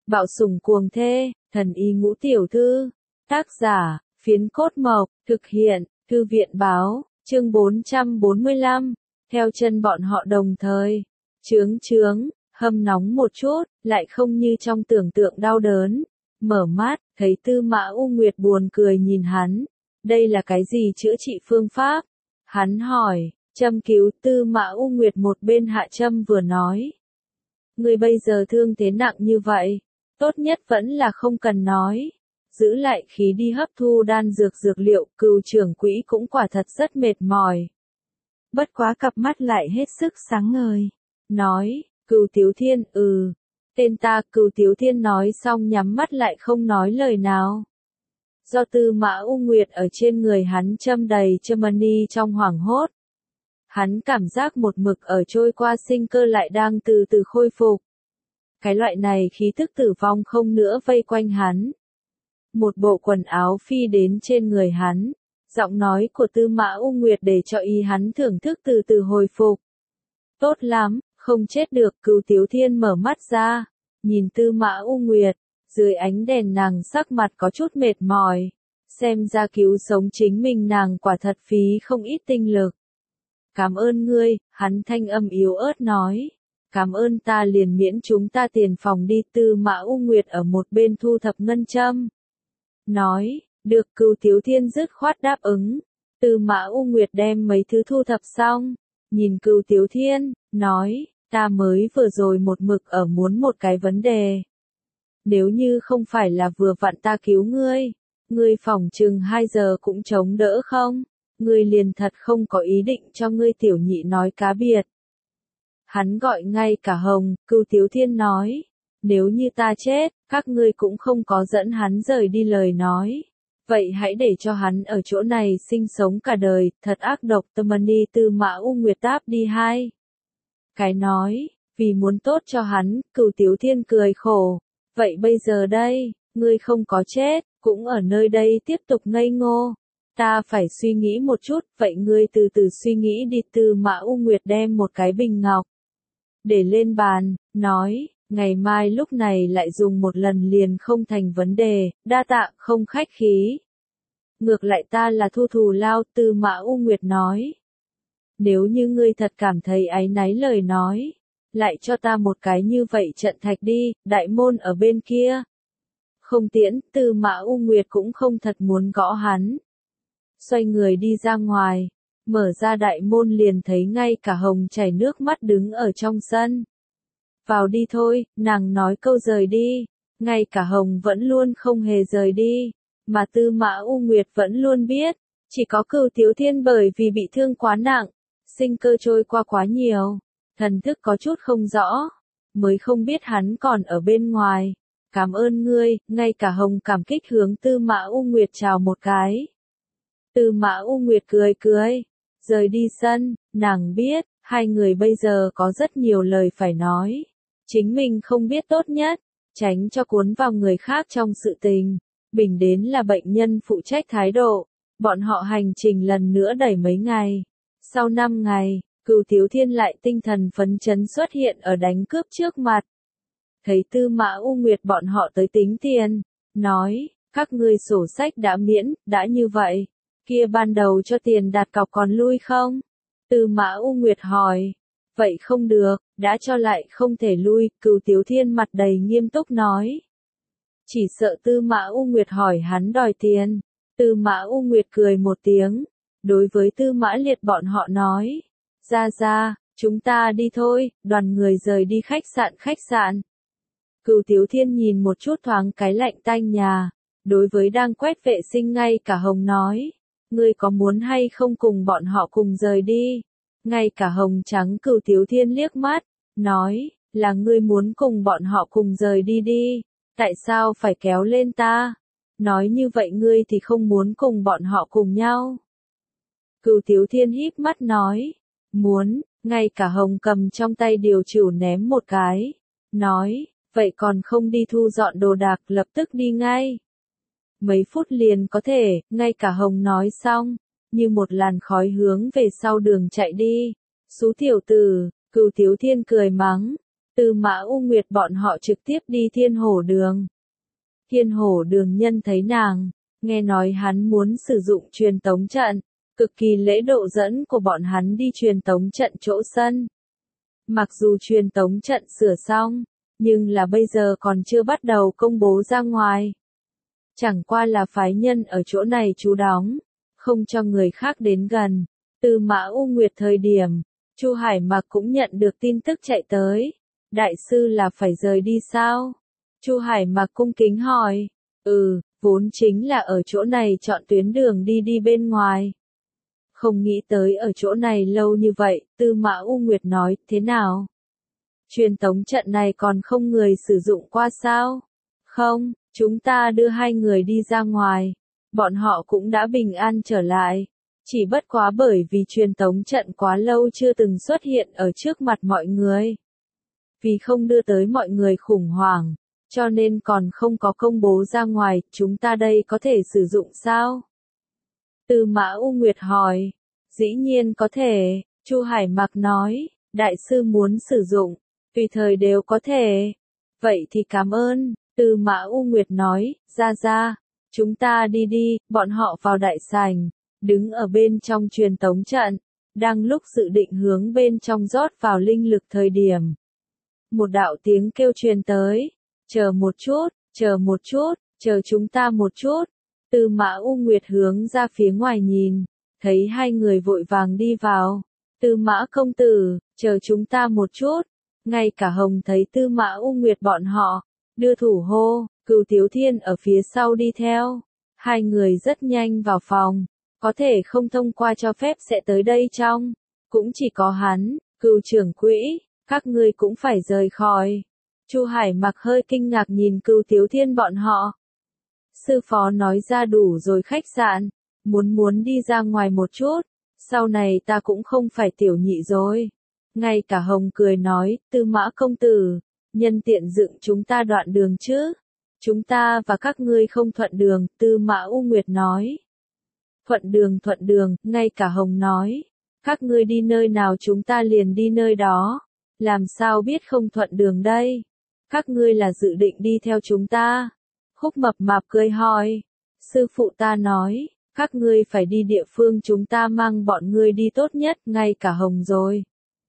Bạo sủng cuồng thê, thần y ngũ tiểu thư. Tác giả, Phiến Cốt Mộc, thực hiện, Thư viện báo, chương 445, theo chân bọn họ đồng thời. Chướng, hâm nóng một chút, lại không như trong tưởng tượng đau đớn. Mở mắt, thấy Tư Mã U Nguyệt buồn cười nhìn hắn. Đây là cái gì chữa trị phương pháp? Hắn hỏi, châm cứu. Tư Mã U Nguyệt một bên hạ châm vừa nói. Người bây giờ thương thế nặng như vậy, tốt nhất vẫn là không cần nói. Giữ lại khí đi hấp thu đan dược liệu. Cừu trưởng quỹ cũng quả thật rất mệt mỏi. Bất quá cặp mắt lại hết sức sáng ngời. Nói, Cừu Tiếu Thiên, tên ta. Cừu Tiếu Thiên nói xong nhắm mắt lại không nói lời nào. Do Tư Mã U Nguyệt ở trên người hắn châm đầy châm ni trong hoảng hốt. Hắn cảm giác một mực ở trôi qua sinh cơ lại đang từ từ khôi phục. Cái loại này khí thức tử vong không nữa vây quanh hắn. Một bộ quần áo phi đến trên người hắn. Giọng nói của Tư Mã U Nguyệt để cho ý hắn thưởng thức từ từ hồi phục. Tốt lắm, không chết được. Cừu Tiếu Thiên mở mắt ra, nhìn Tư Mã U Nguyệt, dưới ánh đèn nàng sắc mặt có chút mệt mỏi. Xem ra cứu sống chính mình nàng quả thật phí không ít tinh lực. Cảm ơn ngươi, hắn thanh âm yếu ớt nói. Cảm ơn ta liền miễn chúng ta tiền phòng đi. Tư Mã U Nguyệt ở một bên thu thập ngân châm. Nói, được. Cừu Tiếu Thiên dứt khoát đáp ứng. Tư Mã U Nguyệt đem mấy thứ thu thập xong. Nhìn Cừu Tiếu Thiên, nói, ta mới vừa rồi một mực ở muốn một cái vấn đề. Nếu như không phải là vừa vặn ta cứu ngươi phỏng chừng 2 giờ cũng chống đỡ không? Ngươi liền thật không có ý định cho ngươi tiểu nhị nói cá biệt. Hắn gọi ngay cả Hồng. Cừu Tiếu Thiên nói, nếu như ta chết, các ngươi cũng không có dẫn hắn rời đi lời nói. Vậy hãy để cho hắn ở chỗ này sinh sống cả đời. Thật ác độc. Tâm ni. Tư Mã U Nguyệt đáp đi hai cái nói, vì muốn tốt cho hắn. Cừu Tiếu Thiên cười khổ. Vậy bây giờ đây, ngươi không có chết, cũng ở nơi đây tiếp tục ngây ngô. Ta phải suy nghĩ một chút. Vậy ngươi từ từ suy nghĩ đi. Tư Mã U Nguyệt đem một cái bình ngọc để lên bàn, nói, ngày mai lúc này lại dùng một lần liền không thành vấn đề. Đa tạ, không khách khí. Ngược lại ta là thu thù lao. Tư Mã U Nguyệt nói. Nếu như ngươi thật cảm thấy áy náy lời nói, lại cho ta một cái như vậy trận thạch đi. Đại môn ở bên kia. Không tiễn. Tư Mã U Nguyệt cũng không thật muốn gõ hắn. Xoay người đi ra ngoài. Mở ra đại môn liền thấy ngay cả Hồng chảy nước mắt đứng ở trong sân. Vào đi thôi. Nàng nói câu rời đi. Ngay cả Hồng vẫn luôn không hề rời đi. Mà Tư Mã U Nguyệt vẫn luôn biết. Chỉ có Cừu Tiếu Thiên bởi vì bị thương quá nặng. Sinh cơ trôi qua quá nhiều. Thần thức có chút không rõ. Mới không biết hắn còn ở bên ngoài. Cảm ơn ngươi. Ngay cả Hồng cảm kích hướng Tư Mã U Nguyệt chào một cái. Tư Mã U Nguyệt cười. Rời đi sân. Nàng biết, hai người bây giờ có rất nhiều lời phải nói. Chính mình không biết tốt nhất. Tránh cho cuốn vào người khác trong sự tình. Bình đến là bệnh nhân phụ trách thái độ. Bọn họ hành trình lần nữa đẩy mấy ngày. Sau 5 ngày, Cừu Tiếu Thiên lại tinh thần phấn chấn xuất hiện ở đánh cướp trước mặt. Thấy Tư Mã U Nguyệt bọn họ tới tính tiền. Nói, các ngươi sổ sách đã miễn. Đã như vậy, kia ban đầu cho tiền đặt cọc còn lui không? Tư Mã U Nguyệt hỏi. Vậy không được, đã cho lại không thể lui. Cừu Tiếu Thiên mặt đầy nghiêm túc nói. Chỉ sợ Tư Mã U Nguyệt hỏi hắn đòi tiền. Tư Mã U Nguyệt cười một tiếng. Đối với Tư Mã Liệt bọn họ nói. Ra, chúng ta đi thôi. Đoàn người rời đi khách sạn. Cừu Tiếu Thiên nhìn một chút thoáng cái lạnh tanh nhà. Đối với đang quét vệ sinh ngay cả Hồng nói. Ngươi có muốn hay không cùng bọn họ cùng rời đi? Ngay cả Hồng trắng Cừu Tiếu Thiên liếc mắt. Nói, là ngươi muốn cùng bọn họ cùng rời đi. Tại sao phải kéo lên ta? Nói như vậy ngươi thì không muốn cùng bọn họ cùng nhau. Cừu Tiếu Thiên híp mắt nói. Muốn. Ngay cả Hồng cầm trong tay điều chửu ném một cái. Nói, vậy còn không đi thu dọn đồ đạc, lập tức đi ngay. Mấy phút liền có thể. Ngay cả Hồng nói xong, như một làn khói hướng về sau đường chạy đi. Xú tiểu tử. Cừu Tiếu Thiên cười mắng. Tư Mã U Nguyệt bọn họ trực tiếp đi Thiên Hổ Đường. Thiên Hổ Đường nhân thấy nàng, nghe nói hắn muốn sử dụng truyền tống trận, cực kỳ lễ độ dẫn của bọn hắn đi truyền tống trận chỗ sân. Mặc dù truyền tống trận sửa xong, nhưng là bây giờ còn chưa bắt đầu công bố ra ngoài. Chẳng qua là phái nhân ở chỗ này trú đóng, không cho người khác đến gần. Tư Mã U Nguyệt thời điểm, Chu Hải Mặc cũng nhận được tin tức chạy tới. Đại sư là phải rời đi sao? Chu Hải Mặc cung kính hỏi. Vốn chính là ở chỗ này chọn tuyến đường đi bên ngoài. Không nghĩ tới ở chỗ này lâu như vậy, Tư Mã U Nguyệt nói, thế nào? Truyền tống trận này còn không người sử dụng qua sao? Không, chúng ta đưa 2 người đi ra ngoài. Bọn họ cũng đã bình an trở lại. Chỉ bất quá bởi vì truyền tống trận quá lâu chưa từng xuất hiện ở trước mặt mọi người. Vì không đưa tới mọi người khủng hoảng, cho nên còn không có công bố ra ngoài, chúng ta đây có thể sử dụng sao? Tư Mã U Nguyệt hỏi. Dĩ nhiên có thể, Chu Hải Mặc nói, đại sư muốn sử dụng, tùy thời đều có thể. Vậy thì cảm ơn, Tư Mã U Nguyệt nói, ra, chúng ta đi, bọn họ vào đại sảnh, đứng ở bên trong truyền tống trận, đang lúc dự định hướng bên trong rót vào linh lực thời điểm. Một đạo tiếng kêu truyền tới, chờ một chút, chờ chúng ta một chút. Tư Mã U Nguyệt hướng ra phía ngoài nhìn, thấy 2 người vội vàng đi vào. Tư Mã công tử, chờ chúng ta một chút. Ngay cả Hồng thấy Tư Mã U Nguyệt bọn họ, đưa thủ hô, Cửu Tiếu Thiên ở phía sau đi theo. 2 người rất nhanh vào phòng, có thể không thông qua cho phép sẽ tới đây trong. Cũng chỉ có hắn, Cửu trưởng quỹ, các ngươi cũng phải rời khỏi. Chu Hải Mặc hơi kinh ngạc nhìn Cửu Tiếu Thiên bọn họ. Sư phó nói ra đủ rồi khách sạn, muốn đi ra ngoài một chút, sau này ta cũng không phải tiểu nhị rồi. Ngay cả Hồng cười nói, Tư Mã công tử, nhân tiện dựng chúng ta đoạn đường chứ. Chúng ta và các ngươi không thuận đường, Tư Mã U Nguyệt nói. Thuận đường, ngay cả Hồng nói. Các ngươi đi nơi nào chúng ta liền đi nơi đó. Làm sao biết không thuận đường đây? Các ngươi là dự định đi theo chúng ta. Khúc Mập Mạp cười hỏi. Sư phụ ta nói, các ngươi phải đi địa phương chúng ta mang bọn ngươi đi tốt nhất, ngay cả Hồng rồi.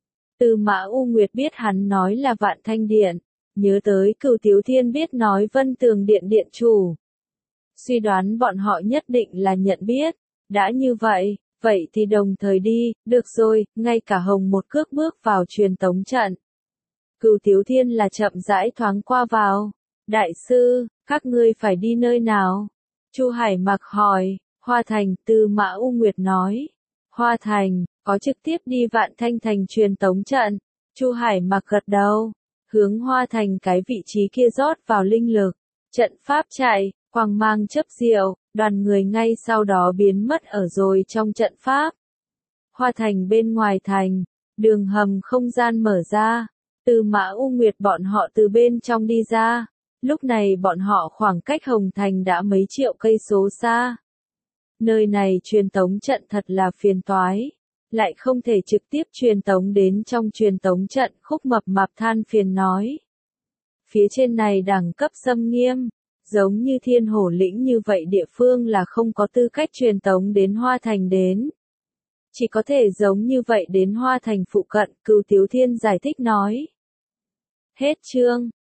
Tư Mã U Nguyệt biết hắn nói là Vạn Thanh Điện, nhớ tới Cửu Tiếu Thiên biết nói Vân Tường Điện điện chủ. Suy đoán bọn họ nhất định là nhận biết, đã như vậy, vậy thì đồng thời đi, được rồi, ngay cả Hồng một cước bước vào truyền tống trận. Cửu Tiếu Thiên là chậm rãi thoáng qua vào. Đại sư, các ngươi phải đi nơi nào? Chu Hải Mặc hỏi. Hoa Thành, Tư Mã U Nguyệt nói. Hoa Thành, có trực tiếp đi Vạn Thanh Thành truyền tống trận. Chu Hải Mặc gật đầu, hướng Hoa Thành cái vị trí kia rót vào linh lực. Trận pháp chạy, quang mang chớp diệu, đoàn người ngay sau đó biến mất ở rồi trong trận pháp. Hoa Thành bên ngoài thành, đường hầm không gian mở ra. Tư Mã U Nguyệt bọn họ từ bên trong đi ra. Lúc này bọn họ khoảng cách Hồng Thành đã mấy triệu cây số xa. Nơi này truyền tống trận thật là phiền toái, lại không thể trực tiếp truyền tống đến trong truyền tống trận, Khúc Mập Mạp than phiền nói. Phía trên này đẳng cấp xâm nghiêm, giống như Thiên Hổ Lĩnh như vậy địa phương là không có tư cách truyền tống đến Hoa Thành đến. Chỉ có thể giống như vậy đến Hoa Thành phụ cận, Cửu Tiếu Thiên giải thích nói. Hết chương.